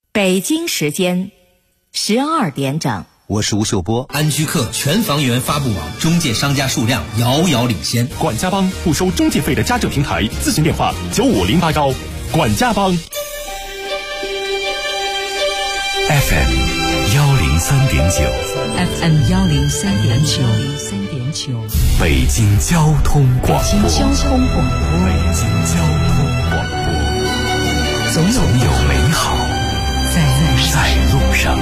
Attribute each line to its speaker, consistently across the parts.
Speaker 1: 北京时间12点整。
Speaker 2: 我是吴秀波。
Speaker 3: 安居客全房源发布网中介商家数量遥遥领先。
Speaker 4: 管家帮不收中介费的家政平台，咨询电话9508管家帮。
Speaker 5: FM 103.9
Speaker 6: FM 103.9
Speaker 5: 北京交通广播。
Speaker 6: 北京交通广播。
Speaker 5: 总有美好在路上。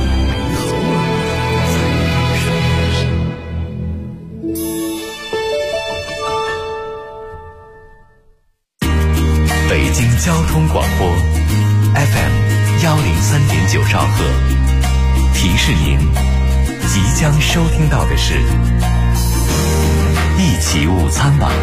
Speaker 5: 北京交通广播 FM 103.9兆赫，提示您即将收听到的是一起午餐吧。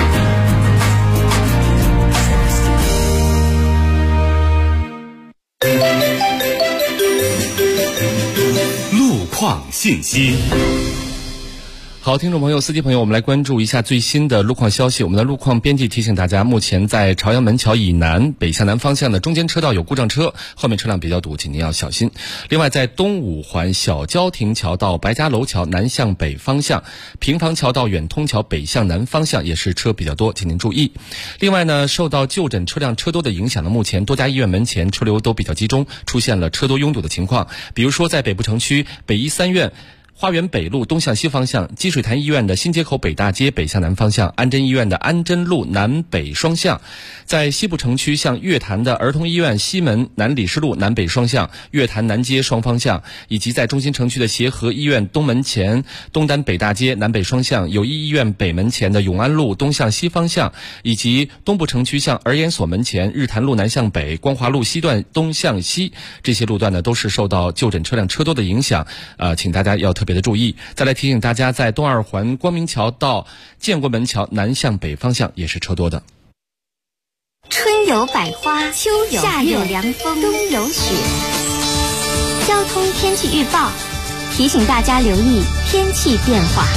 Speaker 5: 路况信息。
Speaker 7: 好，听众朋友、司机朋友，我们来关注一下最新的路况消息。我们的路况编辑提醒大家，目前在朝阳门桥以南北向南方向的中间车道有故障车，后面车辆比较堵，请您要小心。另外，在东五环小交亭桥到白家楼桥南向北方向，平房桥到远通桥北向南方向也是车比较多，请您注意。另外呢，受到就诊车辆车多的影响呢，目前多家医院门前车流都比较集中，出现了车多拥堵的情况。比如说在北部城区北医三院花园北路东向西方向，积水潭医院的新街口北大街北向南方向，安贞医院的安贞路南北双向，在西部城区向月坛的儿童医院西门南礼士路南北双向，月坛南街双方向，以及在中心城区的协和医院东门前东单北大街南北双向，友谊医院北门前的永安路东向西方向，以及东部城区向儿研所门前日坛路南向北光华路西段东向西，这些路段呢都是受到就诊车辆车多的影响，请大家要特别的注意。再来提醒大家，在东二环光明桥到建国门桥南向北方向也是车多的。
Speaker 8: 春有百花，秋有夏有凉风，冬有雪。交通天气预报提醒大家留意天气变化。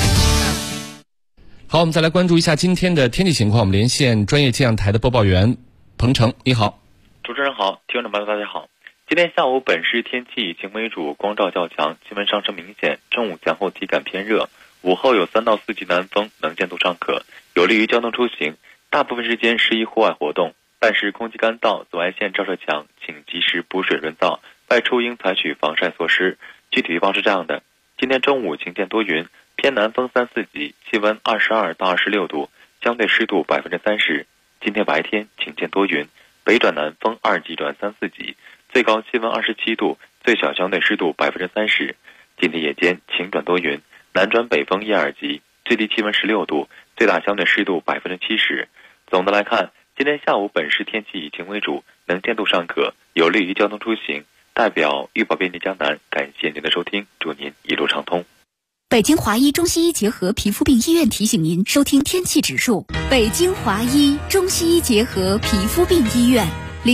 Speaker 7: 好，我们再来关注一下今天的天气情况。我们连线专业气象台的播报员彭程，你好。
Speaker 9: 主持人好，听众朋友大家好。今天下午本市天气以晴为主，光照较强，气温上升明显，中午前后体感偏热，午后有3到4级南风，能见度尚可，有利于交通出行，大部分时间适宜户外活动，但是空气干燥，紫外线照射强，请及时补水润燥，外出应采取防晒措施。具体预报是这样的：今天中午晴间多云，偏南风3、4级，气温22到26度，相对湿度30%。今天白天晴间多云，北转南风2级转3、4级，最高气温27度，最小相对湿度30%。今天夜间晴转多云，南转北风1、2级，最低气温16度，最大相对湿度70%。总的来看，今天下午本市天气以晴为主，能见度尚可，有利于交通出行。代表预报编辑江南，感谢您的收听，祝您一路畅通。
Speaker 10: 北京华医中西医结合皮肤病医院提醒您收听天气指数。北京华医中西医结合皮肤病医院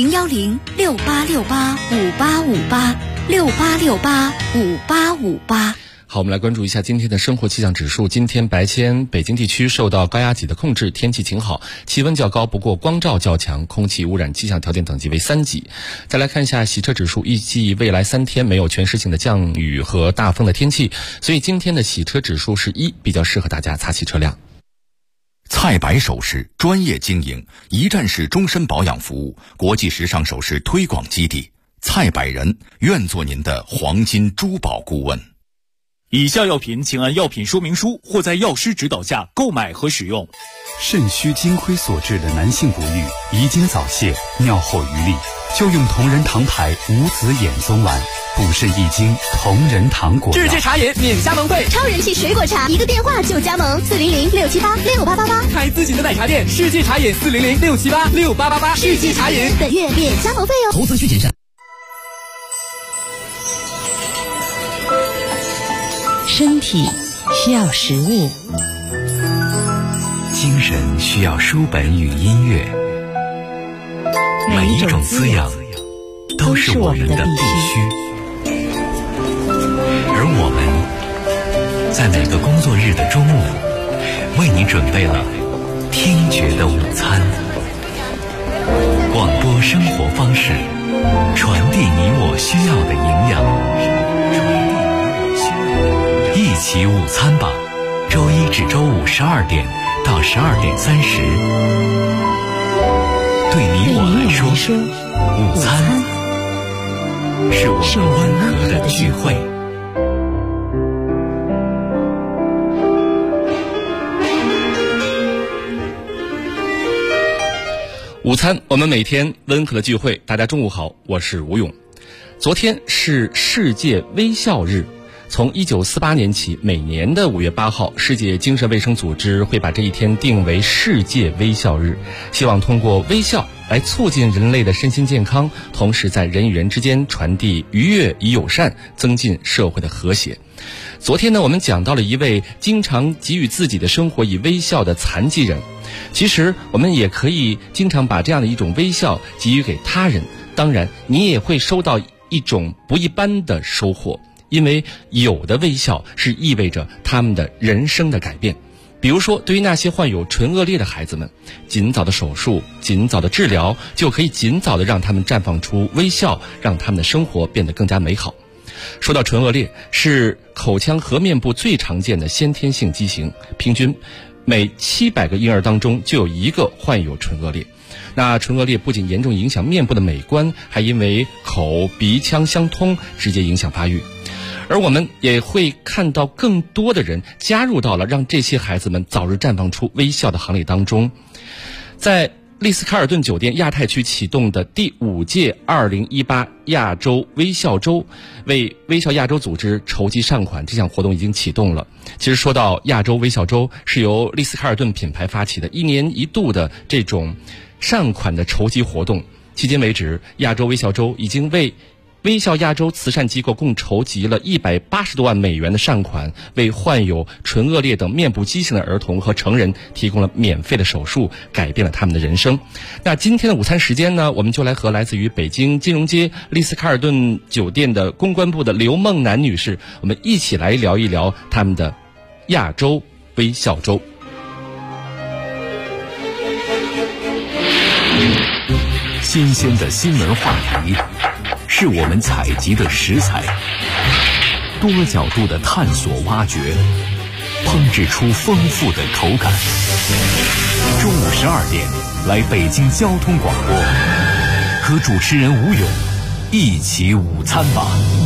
Speaker 10: 010-6868-5858，6868-5858。
Speaker 7: 好，我们来关注一下今天的生活气象指数。今天白天北京地区受到高压脊的控制，天气晴好，气温较高，不过光照较强，空气污染气象条件等级为3级。再来看一下洗车指数，预计未来3天没有全时性的降雨和大风的天气，所以今天的洗车指数是1，比较适合大家擦洗车辆。
Speaker 5: 蔡白首饰专业经营，一站式终身保养服务，国际时尚首饰推广基地，蔡百人愿做您的黄金珠宝顾问。
Speaker 4: 以下药品请按药品说明书或在药师指导下购买和使用。
Speaker 11: 肾虚金亏所致的男性不育、遗精早泄、尿后余力，就用同仁堂牌无籽眼松丸，补肾益精，同仁堂果药。
Speaker 12: 世界茶饮免加盟费，
Speaker 13: 超人气水果茶，一个电话就加盟，400-678-6888。
Speaker 12: 开自己的奶茶店，世界茶饮400-678-6888。世界茶饮
Speaker 13: 本月免加盟费哦。
Speaker 3: 投资需谨慎。
Speaker 6: 身体需要食物，
Speaker 5: 精神需要书本与音乐，每一种滋养都是我们的必须。而我们在每个工作日的中午，为你准备了听觉的午餐。广播生活方式，
Speaker 2: 传递你我需要的营养。一起午餐吧，周一至周五12点到12点30。对你我来说，午餐是我们温和的聚会。
Speaker 7: 午餐，我们每天温和的聚会。大家中午好，我是吴勇。昨天是世界微笑日。从1948年起，每年的5月8号，世界精神卫生组织会把这一天定为世界微笑日，希望通过微笑来促进人类的身心健康，同时在人与人之间传递愉悦与友善，增进社会的和谐。昨天呢，我们讲到了一位经常给予自己的生活以微笑的残疾人。其实我们也可以经常把这样的一种微笑给予给他人，当然你也会收到一种不一般的收获，因为有的微笑是意味着他们的人生的改变。比如说，对于那些患有唇腭裂的孩子们，尽早的手术，尽早的治疗，就可以尽早的让他们绽放出微笑，让他们的生活变得更加美好。说到唇腭裂，是口腔和面部最常见的先天性畸形，平均每700个婴儿当中就有1个患有唇腭裂。那唇腭裂不仅严重影响面部的美观，还因为口鼻腔相通直接影响发育。而我们也会看到更多的人加入到了让这些孩子们早日绽放出微笑的行列当中。在丽思卡尔顿酒店亚太区启动的第5届2018亚洲微笑周，为微笑亚洲组织筹集善款，这项活动已经启动了。其实说到亚洲微笑周，是由丽思卡尔顿品牌发起的1年1度的这种善款的筹集活动。迄今为止，亚洲微笑周已经为微笑亚洲慈善机构共筹集了180多万美元的善款，为患有唇腭裂等面部畸形的儿童和成人提供了免费的手术，改变了他们的人生。那今天的午餐时间呢，我们就来和来自于北京金融街丽思卡尔顿酒店的公关部的刘梦楠女士，我们一起来聊一聊他们的亚洲微笑周。
Speaker 2: 新鲜的新闻话题是我们采集的食材，多角度的探索挖掘，烹制出丰富的口感。中午12点，来北京交通广播，和主持人吴勇一起午餐吧。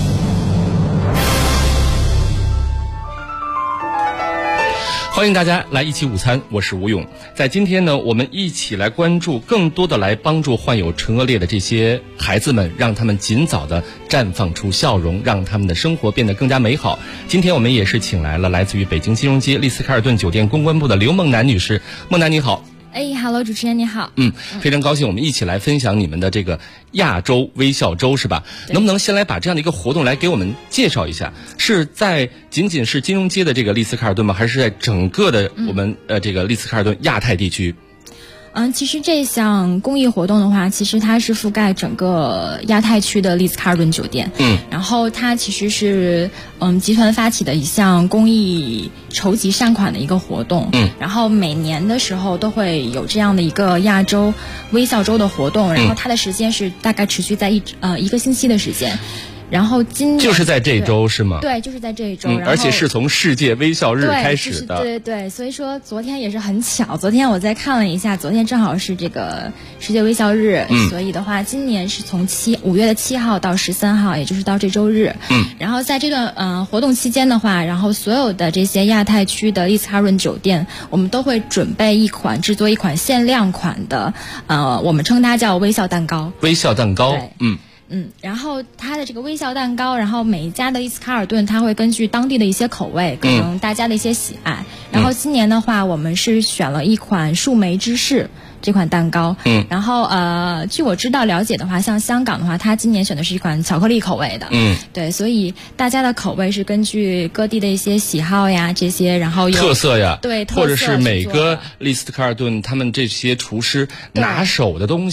Speaker 7: 欢迎大家来一起午餐，我是吴勇。在今天呢，我们一起来关注更多的来帮助患有唇腭裂的这些孩子们，让他们尽早的绽放出笑容，让他们的生活变得更加美好。今天我们也是请来了来自于北京金融街丽思卡尔顿酒店公关部的刘梦楠女士。梦楠你好。
Speaker 14: Hello， 主持人你好。
Speaker 7: 非常高兴我们一起来分享你们的这个亚洲微笑周，是吧？能不能先来把这样的一个活动来给我们介绍一下？是在仅仅是金融街的这个丽思卡尔顿吗？还是在整个的我们这个丽思卡尔顿亚太地区？
Speaker 14: 其实这项公益活动的话，其实它是覆盖整个亚太区的丽思卡尔顿酒店。然后它其实是集团发起的一项公益筹集善款的一个活动。然后每年的时候都会有这样的一个亚洲微笑周的活动，然后它的时间是大概持续在一个星期的时间。然后今年
Speaker 7: 就是在这一周是吗？
Speaker 14: 对，就是在这一周，
Speaker 7: 而且是从世界微笑日开始的。
Speaker 14: 对，所以说昨天也是很巧，昨天我再看了一下，昨天正好是这个世界微笑日，所以的话，今年是从5月7号到13号，也就是到这周日。然后在这段活动期间的话，然后所有的这些亚太区的丽思卡尔顿酒店，我们都会准备制作一款限量款的，我们称它叫微笑蛋糕。
Speaker 7: 微笑蛋糕，
Speaker 14: 然后它的这个微笑蛋糕，然后每一家的丽思卡尔顿，它会根据当地的一些口味，可能大家的一些喜爱。然后今年的话，我们是选了一款树莓芝士这款蛋糕。然后据我知道了解的话，像香港的话，它今年选的是一款巧克力口味的。对，所以大家的口味是根据各地的一些喜好呀，这些，然后有
Speaker 7: 特色呀，
Speaker 14: 对，
Speaker 7: 或者是每个丽思卡尔顿他们这些厨师拿手的东西。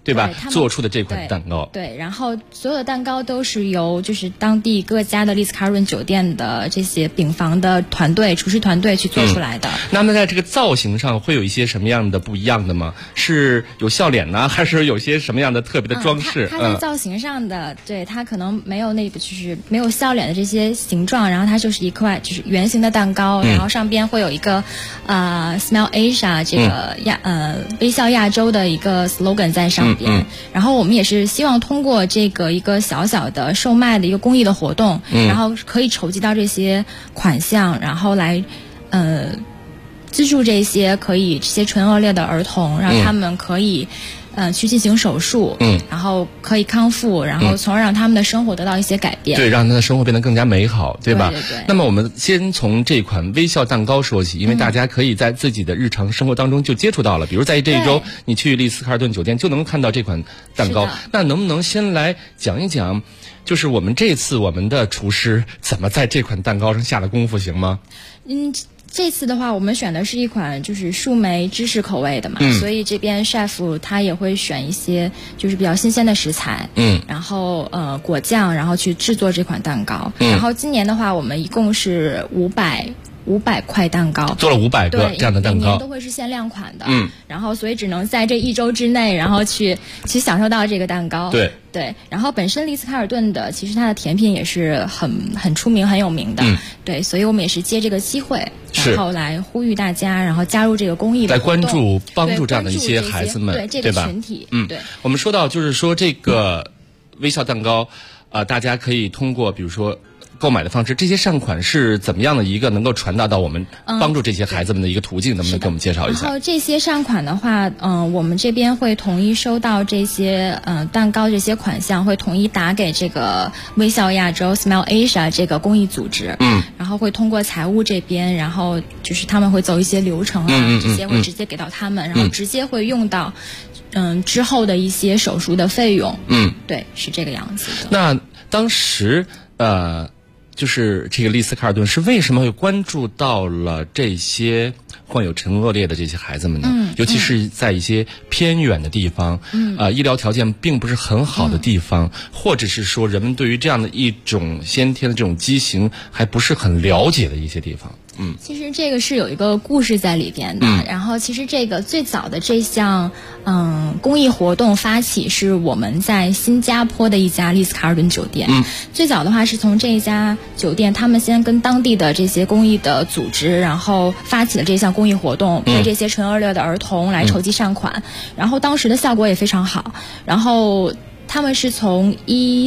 Speaker 7: 对吧？做出的这款蛋糕。
Speaker 14: 对，然后所有的蛋糕都是由就是当地各家的丽思卡尔顿酒店的这些饼房的团队、厨师团队去做出来的。
Speaker 7: 那么在这个造型上会有一些什么样的不一样的吗？是有笑脸呢，还是有些什么样的特别的装饰？
Speaker 14: 它在造型上的，对，它可能没有那个就是没有笑脸的这些形状，然后它就是一块就是圆形的蛋糕，然后上边会有一个Smile Asia 这个微笑亚洲的一个 slogan 在上边。然后我们也是希望通过这个一个小小的售卖的一个公益的活动，然后可以筹集到这些款项，然后来资助这些唇腭裂的儿童，让他们可以去进行手术，然后可以康复，然后从而让他们的生活得到一些改变，
Speaker 7: 对，让他的生活变得更加美好，对吧？
Speaker 14: 对对对。
Speaker 7: 那么我们先从这款微笑蛋糕说起，因为大家可以在自己的日常生活当中就接触到了，比如在这一周你去丽思卡尔顿酒店就能看到这款蛋糕。那能不能先来讲一讲，就是我们这次我们的厨师怎么在这款蛋糕上下了功夫，行吗？
Speaker 14: 这次的话，我们选的是一款就是树莓芝士口味的嘛，所以这边 chef 他也会选一些就是比较新鲜的食材，然后果酱，然后去制作这款蛋糕。然后今年的话，我们一共是500块蛋糕，
Speaker 7: 做了500个这样的蛋糕，
Speaker 14: 每年都会是限量款的，然后所以只能在这一周之内，然后去享受到这个蛋糕。对，然后本身丽思卡尔顿的其实它的甜品也是很出名很有名的，对，所以我们也是借这个机会，然后来呼吁大家，然后加入这个公益的活动，
Speaker 7: 来关注帮助这样的一些孩子们，
Speaker 14: 对这个群体，对。
Speaker 7: 我们说到就是说这个微笑蛋糕，大家可以通过比如说购买的方式，这些善款是怎么样的一个能够传达到我们帮助这些孩子们的一个途径？能不能给我们介绍一下？
Speaker 14: 然后这些善款的话，我们这边会统一收到这些蛋糕这些款项，会统一打给这个微笑亚洲 Smile Asia 这个公益组织，然后会通过财务这边，然后就是他们会走一些流程这些会直接给到他们，然后直接会用到之后的一些手术的费用，对，是这个样子的。
Speaker 7: 那当时就是这个丽思卡尔顿是为什么会关注到了这些患有唇腭裂的这些孩子们呢？尤其是在一些偏远的地方，医疗条件并不是很好的地方，或者是说人们对于这样的一种先天的这种畸形还不是很了解的一些地方。
Speaker 14: 其实这个是有一个故事在里边的。然后其实这个最早的这项公益活动发起是我们在新加坡的一家丽思卡尔顿酒店。最早的话是从这一家酒店，他们先跟当地的这些公益的组织，然后发起了这项公益活动，为这些唇腭裂的儿童来筹集善款。然后当时的效果也非常好。然后他们是从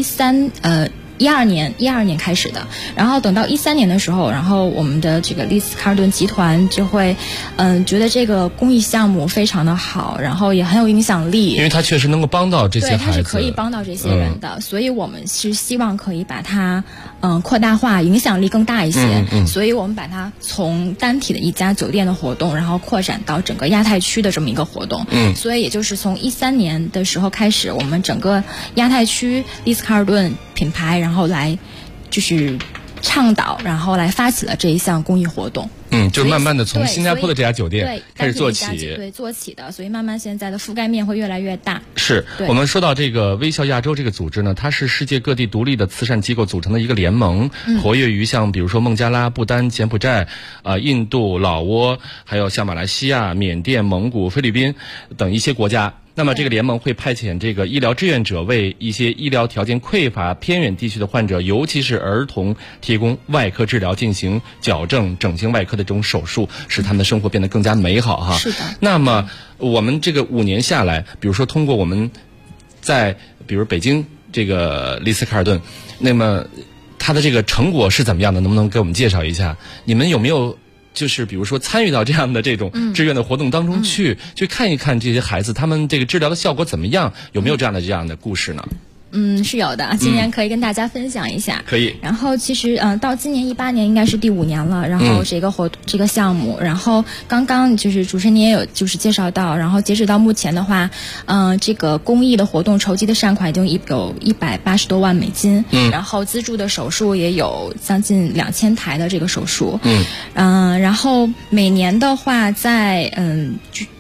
Speaker 14: 12年开始的，然后等到13年的时候，然后我们的这个丽思卡尔顿集团就会觉得这个公益项目非常的好，然后也很有影响力，
Speaker 7: 因为它确实能够帮到这些孩子，
Speaker 14: 对，它是可以帮到这些人的，所以我们是希望可以把它扩大化，影响力更大一些，所以我们把它从单体的一家酒店的活动，然后扩展到整个亚太区的这么一个活动。所以也就是从13年的时候开始，我们整个亚太区丽思卡尔顿品牌，然后来就是倡导，然后来发起了这一项公益活动。
Speaker 7: 就是慢慢的从新加坡的这家酒店开始做起，
Speaker 14: 做起的，所以慢慢现在的覆盖面会越来越大。
Speaker 7: 是我们说到这个微笑亚洲这个组织呢，它是世界各地独立的慈善机构组成的一个联盟，活跃于像比如说孟加拉、不丹、柬埔寨、印度、老挝，还有像马来西亚、缅甸、蒙古、菲律宾等一些国家。那么这个联盟会派遣这个医疗志愿者为一些医疗条件匮乏偏远地区的患者，尤其是儿童提供外科治疗，进行矫正整形外科的这种手术，使他们的生活变得更加美好哈。
Speaker 14: 是的。
Speaker 7: 那么我们这个5年下来，比如说通过我们在比如北京这个丽思卡尔顿，那么它的这个成果是怎么样的？能不能给我们介绍一下？你们有没有就是比如说参与到这样的这种志愿的活动当中去看一看这些孩子他们这个治疗的效果怎么样？有没有这样的故事呢？
Speaker 14: 是有的，今年可以跟大家分享一下。
Speaker 7: 可以。
Speaker 14: 然后其实到今年18年应该是第5年了，然后这个项目，然后刚刚就是主持人也有就是介绍到，然后截止到目前的话，这个公益的活动筹集的善款已经有180多万美金，然后资助的手术也有将近2000台的这个手术，然后每年的话在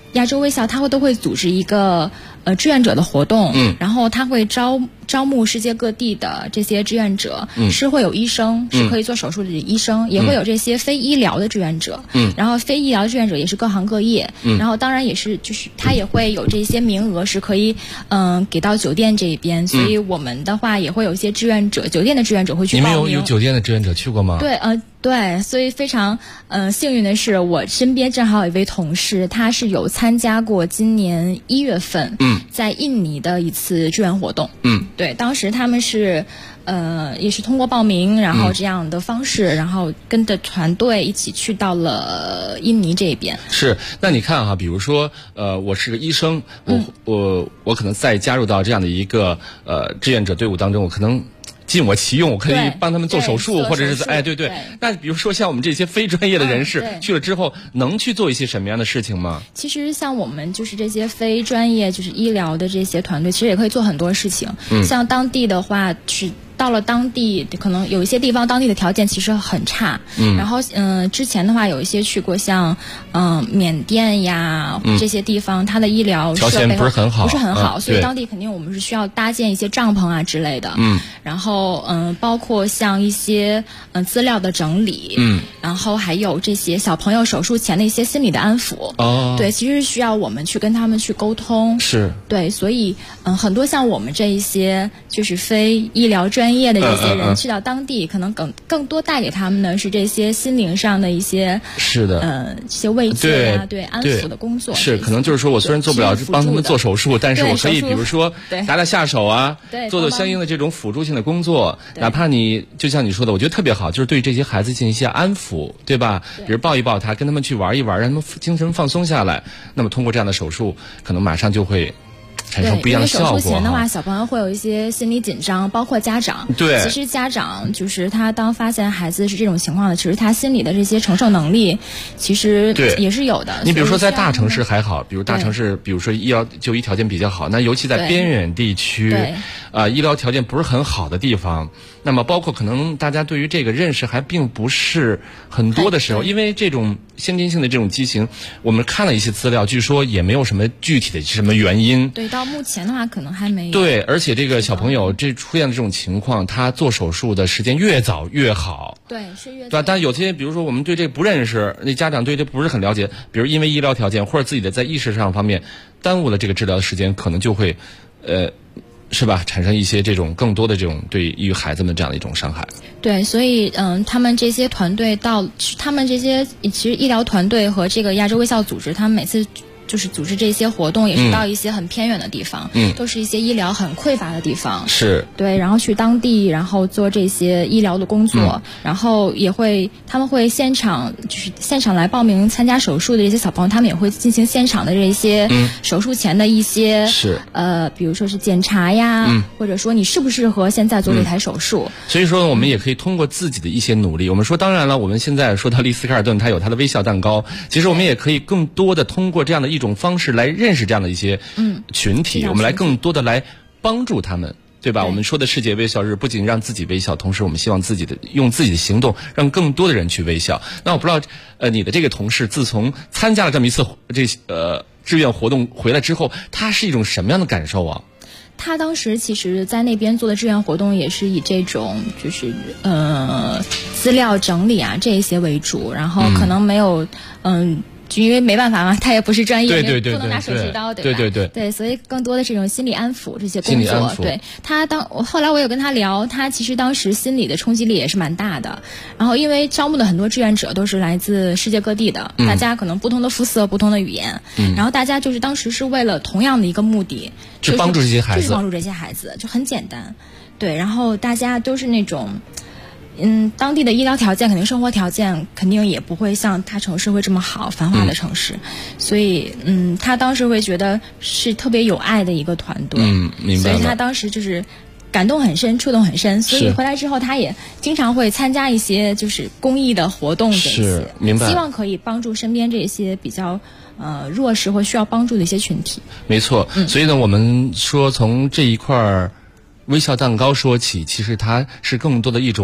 Speaker 14: 亚洲微笑它都会组织一个志愿者的活动，然后它会招募世界各地的这些志愿者，是会有医生，是可以做手术的医生，也会有这些非医疗的志愿者，然后非医疗志愿者也是各行各业，然后当然也是就是它也会有这些名额是可以给到酒店这边，所以我们的话也会有一些志愿者，酒店的志愿者会去报名。
Speaker 7: 你们有酒店的志愿者去过吗？
Speaker 14: 对，所以非常幸运的是，我身边正好有一位同事，他是有参加过今年1月份在印尼的一次志愿活动。对，当时他们是也是通过报名，然后这样的方式，然后跟着团队一起去到了印尼这边。
Speaker 7: 是，那你看比如说我是个医生，我可能再加入到这样的一个志愿者队伍当中，我可能尽我其用，我可以帮他们做手术，或者是对。那比如说像我们这些非专业的人士去了之后，能去做一些什么样的事情吗？
Speaker 14: 其实像我们就是这些非专业就是医疗的这些团队，其实也可以做很多事情。像当地的话是。到了当地，可能有一些地方当地的条件其实很差，然后之前的话有一些去过像缅甸呀这些地方，它的医疗
Speaker 7: 条件不是很好，
Speaker 14: 所以当地肯定我们是需要搭建一些帐篷啊之类的，然后包括像一些资料的整理，然后还有这些小朋友手术前的一些心理的安抚，对，其实需要我们去跟他们去沟通，
Speaker 7: 是
Speaker 14: 对，所以很多像我们这一些就是非医疗专业的这些人去到当地，可能更多带给他们的是这些心灵上的一些
Speaker 7: 是的
Speaker 14: 这些慰藉啊，对安抚的工作。
Speaker 7: 是可能就是说我虽然做不了帮他们做手术，但是我可以比如说打下手啊，做相应的这种辅助性的工作，哪怕你就像你说的，我觉得特别好，就是对这些孩子进行一些安抚，对吧？比如抱一抱他，跟他们去玩一玩，让他们精神放松下来。那么通过这样的手术，可能马上就会产生不一样的效果。
Speaker 14: 因为手术前的话，小朋友会有一些心理紧张，包括家长。
Speaker 7: 对，
Speaker 14: 其实家长就是他当发现孩子是这种情况的，其实他心理的这些承受能力，其实也是有的。
Speaker 7: 你比如说在大城市还好，比如大城市，比如说就医条件比较好，那尤其在边远地区，医疗条件不是很好的地方，那么包括可能大家对于这个认识还并不是很多的时候，因为这种先天性的这种畸形，我们看了一些资料，据说也没有什么具体的什么原因。
Speaker 14: 对，到目前的话可能还没有。
Speaker 7: 对，而且这个小朋友出现的这种情况，他做手术的时间越早越好。
Speaker 14: 对，是越早。
Speaker 7: 对，但有些比如说我们对这不认识，那家长对这不是很了解，比如因为医疗条件或者自己的在意识上方面耽误了这个治疗的时间，可能就会是吧？产生一些这种更多的这种对于孩子们这样的一种伤害。
Speaker 14: 对，所以他们这些团队他们这些其实医疗团队和这个亚洲微笑组织，他们每次就是组织这些活动，也是到一些很偏远的地方，都是一些医疗很匮乏的地方。
Speaker 7: 是。
Speaker 14: 对，然后去当地，然后做这些医疗的工作，然后他们会现场来报名参加手术的这些小朋友，他们也会进行现场的这些手术前的一些比如说是检查呀，或者说你适不适合现在做这台手术。
Speaker 7: 所以说我们也可以通过自己的一些努力，我们说当然了，我们现在说到丽思卡尔顿，它有它的微笑蛋糕，其实我们也可以更多的通过这样的一种方式来认识这样的一些群体，我们来更多的来帮助他们，对吧？我们说的世界微笑日，不仅让自己微笑，同时我们希望用自己的行动让更多的人去微笑。那我不知道你的这个同事自从参加了这么一次志愿活动回来之后，他是一种什么样的感受啊？
Speaker 14: 他当时其实在那边做的志愿活动也是以这种就是资料整理啊这些为主，然后可能没有就因为没办法嘛，他也不是专业，
Speaker 7: 对，
Speaker 14: 不能拿手术刀，对吧？对，所以更多的这种心理安抚这些工作。对，后来我有跟他聊，他其实当时心理的冲击力也是蛮大的。然后因为招募的很多志愿者都是来自世界各地的，大家可能不同的肤色、不同的语言，然后大家就是当时是为了同样的一个目的，
Speaker 7: 就是帮助这些孩子，
Speaker 14: 就是帮助这些孩子，就很简单。对，然后大家都是那种。当地的医疗条件肯定生活条件肯定也不会像大城市会这么好，繁华的城市，所以他当时会觉得是特别有爱的一个团队，
Speaker 7: 明白了。
Speaker 14: 所以他当时就是感动很深，触动很深，所以回来之后他也经常会参加一些就是公益的活动，
Speaker 7: 是明白，
Speaker 14: 希望可以帮助身边这些比较弱势或需要帮助的一些群体。
Speaker 7: 没错，所以呢，我们说从这一块微笑蛋糕说起，其实它是更多的一种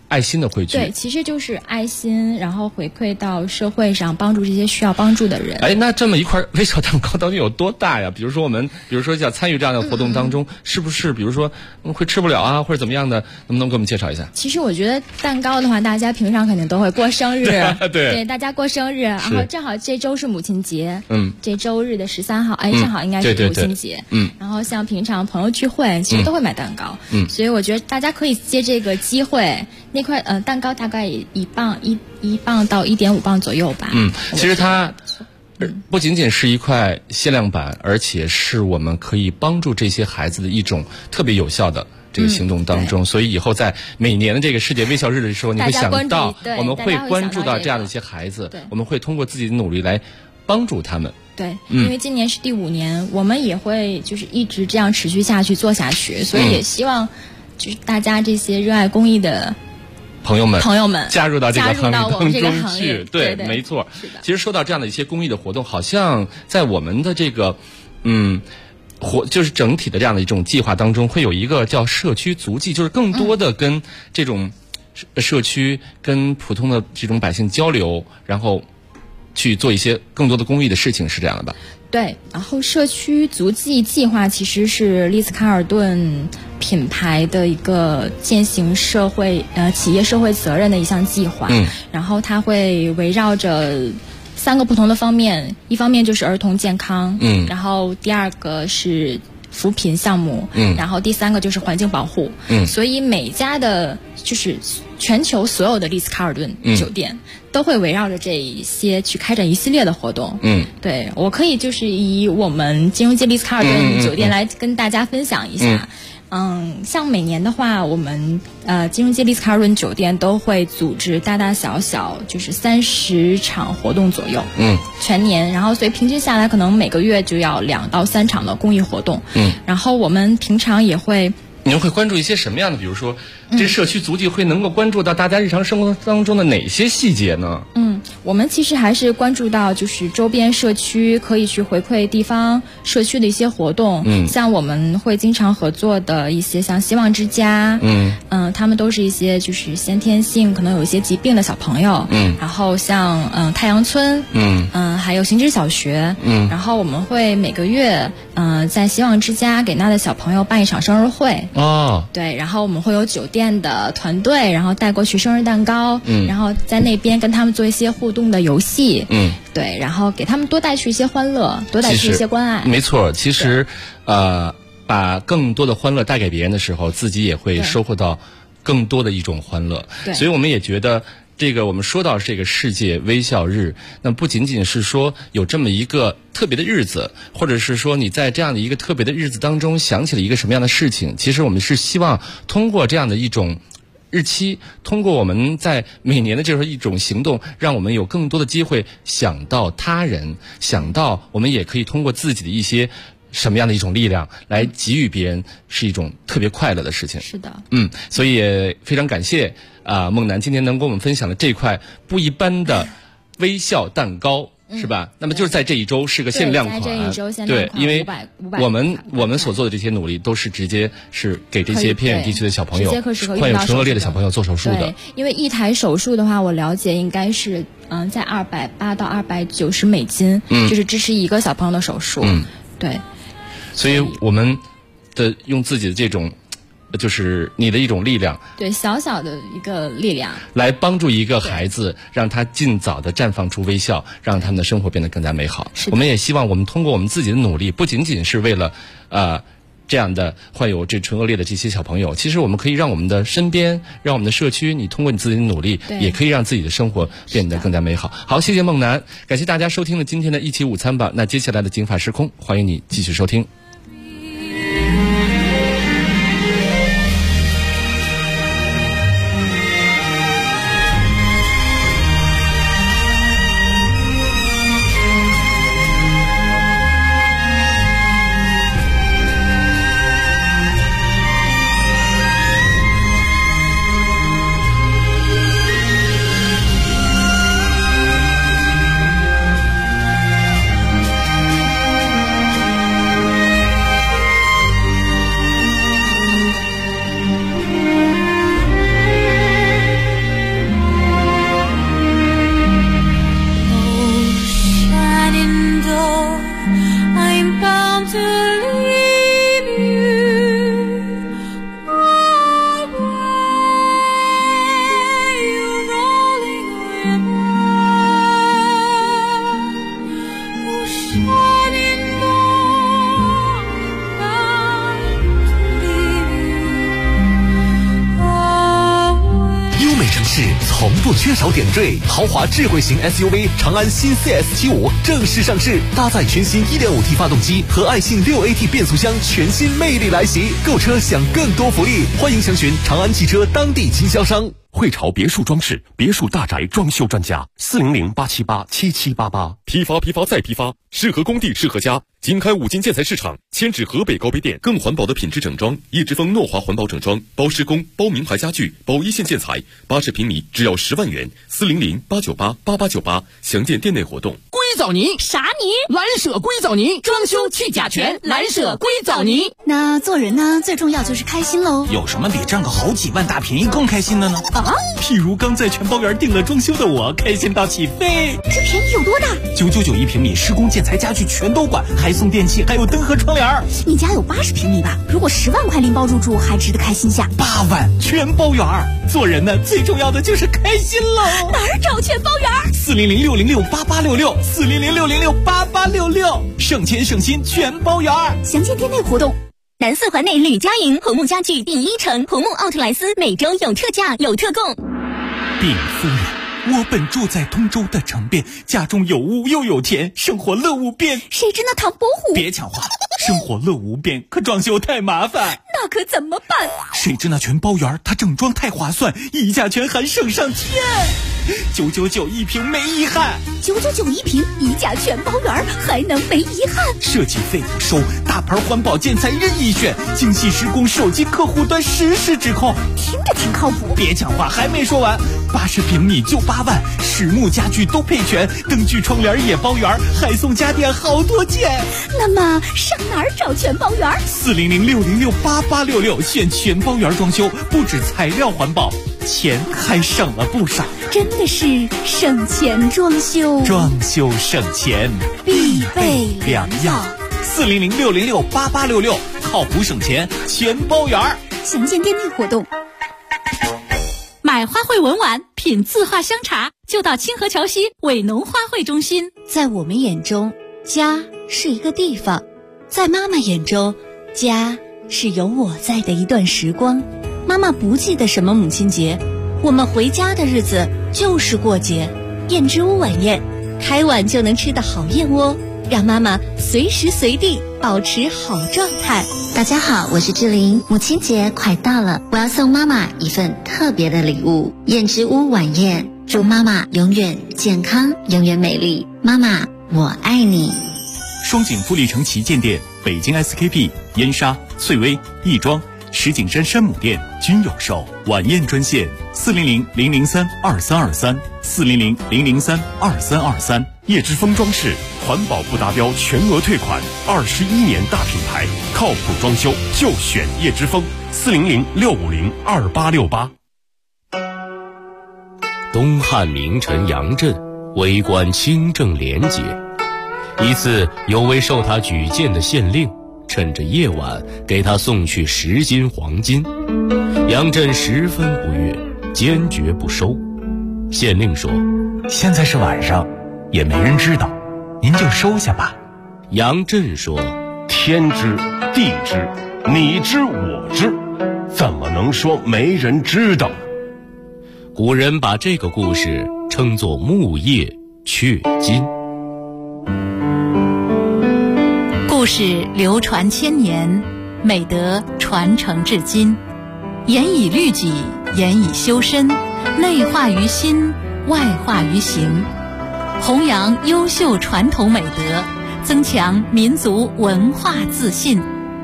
Speaker 7: 爱心的汇聚。
Speaker 14: 对，其实就是爱心，然后回馈到社会上，帮助这些需要帮助的人。
Speaker 7: 哎，那这么一块微笑蛋糕到底有多大呀？比如说想参与这样的活动当中，是不是比如说会吃不了啊，或者怎么样的？能不能给我们介绍一下？
Speaker 14: 其实我觉得蛋糕的话，大家平常肯定都会过生日，对，大家过生日，然后正好这周是母亲节，这周日的13号，正好应该是母亲节，然后像平常朋友聚会，其实都会买蛋糕，所以我觉得大家可以借这个机会，那块蛋糕大概1磅到1.5磅左右吧。
Speaker 7: 其实它不仅仅是一块限量版，而且是我们可以帮助这些孩子的一种特别有效的这个行动当中，所以以后在每年的这个世界微笑日的时候，你会想到我们会关注到这样的一些孩子，我们会通过自己的努力来帮助他们。
Speaker 14: 对，因为今年是第5年，我们也会就是一直这样持续下去做下去，所以也希望就是大家这些热爱公益的
Speaker 7: 朋友们加入到这个行业当中
Speaker 14: 去。
Speaker 7: 对，没错。其实说到这样的一些公益的活动，好像在我们的这个就是整体的这样的一种计划当中，会有一个叫社区足迹，就是更多的跟这种社区跟普通的这种百姓交流，然后去做一些更多的公益的事情，是这样的吧？
Speaker 14: 对，然后社区足迹计划其实是丽思卡尔顿品牌的一个践行企业社会责任的一项计划，然后它会围绕着3个不同的方面，一方面就是儿童健康，然后第2个是扶贫项目，然后第3个就是环境保护，所以每家的就是全球所有的丽思卡尔顿酒店都会围绕着这一些去开展一系列的活动。对，我可以就是以我们金融街丽思卡尔顿酒店来跟大家分享一下。像每年的话，我们金融街丽思卡尔顿酒店都会组织大大小小就是30场活动左右，全年，然后所以平均下来可能每个月就要2到3场的公益活动，然后我们平常也会。
Speaker 7: 你们会关注一些什么样的？比如说，这社区足迹会能够关注到大家日常生活当中的哪些细节呢？
Speaker 14: 我们其实还是关注到就是周边社区可以去回馈地方社区的一些活动，像我们会经常合作的一些像希望之家，他们都是一些就是先天性可能有一些疾病的小朋友，然后像太阳村，还有行知小学，然后我们会每个月在希望之家给那的小朋友办一场生日会。对，然后我们会有酒店的团队，然后带过去生日蛋糕，然后在那边跟他们做一些互动的游戏，对，然后给他们多带去一些欢乐，多带去一些关爱。
Speaker 7: 没错，其实把更多的欢乐带给别人的时候，自己也会收获到更多的一种欢乐。所以我们也觉得这个我们说到这个世界微笑日，那不仅仅是说有这么一个特别的日子，或者是说你在这样的一个特别的日子当中想起了一个什么样的事情，其实我们是希望通过这样的一种日期，通过我们在每年的这一种行动，让我们有更多的机会想到他人，想到我们也可以通过自己的一些什么样的一种力量来给予别人，是一种特别快乐的事情。
Speaker 14: 是的，
Speaker 7: 所以也非常感谢梦楠今天能跟我们分享的这块不一般的微笑蛋糕。是吧？那么就是在这一周是个限量款，对，因为我们所做的这些努力都是直接是给这些偏远地区的小朋友，患有唇腭裂的小朋友做手术的。
Speaker 14: 对，因为一台手术的话，我了解应该是在280到290美金，就是支持一个小朋友的手术。对，
Speaker 7: 所以我们的用自己的这种。就是你的一种力量，
Speaker 14: 对，小小的一个力量，
Speaker 7: 来帮助一个孩子，让他尽早的绽放出微笑，让他们的生活变得更加美好。我们也希望我们通过我们自己的努力，不仅仅是为了这样的患有这唇腭裂的这些小朋友，其实我们可以让我们的身边，让我们的社区，你通过你自己的努力，也可以让自己的生活变得更加美好。好，谢谢梦楠，感谢大家收听了今天的一起午餐吧。那接下来的警法时空，欢迎你继续收听。
Speaker 15: 从不缺少点缀。豪华智慧型 SUV 长安新 CS75 正式上市，搭载全新 1.5T 发动机和爱信 6AT 变速箱，全新魅力来袭。购车享更多福利，欢迎详询长安汽车当地经销商。
Speaker 16: 汇潮别墅装饰，别墅大宅装修专家，400-878-7788，批发再批发，适合工地适合家。经开5金建材市场，迁至河北高碑店，更环保的品质整装，叶之峰诺华环保整装，包施工，包名牌家具，包一线建材，80平米只要10万元，400-898-8898，详见店内活动。
Speaker 17: 硅藻泥
Speaker 13: 啥泥？
Speaker 17: 蓝舍硅藻泥，装修去甲醛，蓝舍硅藻泥。
Speaker 10: 那做人呢，最重要就是开心喽。
Speaker 18: 有什么比占个好几万大便宜更开心的呢？
Speaker 10: 啊，
Speaker 4: 譬如刚在全包园订了装修的我，开心到起飞。
Speaker 10: 这便宜有多大
Speaker 18: ？999一平米，施工建材家具全都管，还送电器，还有灯和窗帘。
Speaker 10: 你家有80平米吧？如果10万块拎包入住，还值得开心下。
Speaker 18: 8万全包园。
Speaker 4: 做人呢，最重要的就是开心喽。
Speaker 10: 哪儿找全包园
Speaker 4: ？400-606-8866，400-606-8866，省钱省心全包园。
Speaker 10: 详见店内活动。
Speaker 13: 南4环内吕家营红木家具第1城，红木奥特莱斯每周有特价有特供。
Speaker 4: 禀夫人，我本住在通州的城边，家中有屋又有田，生活乐无边。
Speaker 10: 谁知那唐伯虎？
Speaker 4: 别抢话，生活乐无边，可装修太麻烦。
Speaker 10: 那可怎么办？
Speaker 4: 谁知那全包园，它整装太划算，溢价权还省上天。999一平没遗憾
Speaker 10: ，999一平，溢价全包园，还能没遗憾？
Speaker 4: 设计费不收，大牌环保建材任意选，精细施工，手机客户端实时指控，
Speaker 10: 听着挺靠谱。
Speaker 4: 别讲话，还没说完，80平米就8万，实木家具都配全，灯具窗帘也包圆，还送家电好多件。
Speaker 10: 那么上哪儿找全包园
Speaker 4: ？400-606-8866，选全包园装修，不止材料环保，钱还省了不少。
Speaker 10: 真的是省钱装修，
Speaker 4: 装修省钱
Speaker 10: 必备良药。
Speaker 4: 400-606-8866，靠谱省钱全包园。
Speaker 10: 详见店内活动。
Speaker 19: 买花卉文玩，品字画香茶，就到清河桥西伟农花卉中心。
Speaker 6: 在我们眼中，家是一个地方；在妈妈眼中，家是有我在的一段时光。妈妈不记得什么母亲节，我们回家的日子就是过节。燕之屋晚宴，开碗就能吃的好燕窝，让妈妈随时随地保持好状态。
Speaker 20: 大家好，我是志玲。母亲节快到了，我要送妈妈一份特别的礼物——燕之屋晚宴，祝妈妈永远健康，永远美丽。妈妈，我爱你。
Speaker 4: 双井富力城旗舰店、北京 SKP、燕莎、翠微、亦庄、石景山山姆店均有售。晚宴专线：400-003-2323，400-003-2323。
Speaker 16: 叶之峰装饰，环保不达标全额退款，21年大品牌，靠谱装修就选叶之峰。400-650-2868。
Speaker 2: 东汉名臣杨震为官清正廉洁，一次有位受他举荐的县令趁着夜晚给他送去10斤黄金，杨震十分不悦，坚决不收。县令说：“
Speaker 18: 现在是晚上，也没人知道，您就收下吧。”
Speaker 2: 杨震说：“
Speaker 16: 天知地知，你知我知，怎么能说没人知道？”
Speaker 2: 古人把这个故事称作木叶雀金。
Speaker 19: 故事流传千年，美德传承至今，严以律己，严以修身，内化于心，外化于行，弘扬优秀传统美德，增强民族文化自信。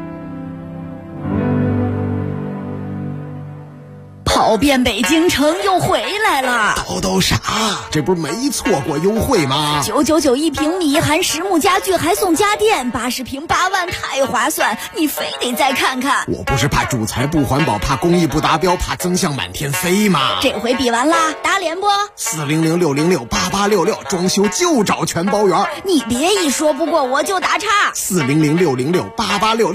Speaker 10: 跑遍北京城又回来了，
Speaker 21: 都傻，这不是没错过优惠吗
Speaker 10: ？999一平米，含实木家具还送家电，80平8万，太划算！你非得再看看。
Speaker 21: 我不是怕主材不环保，怕工艺不达标，怕增项满天飞吗？
Speaker 10: 这回比完啦，打脸不
Speaker 21: ？400-606-8866，装修就找全包园。
Speaker 10: 你别一说不过我就打岔。
Speaker 21: 400-606-8866。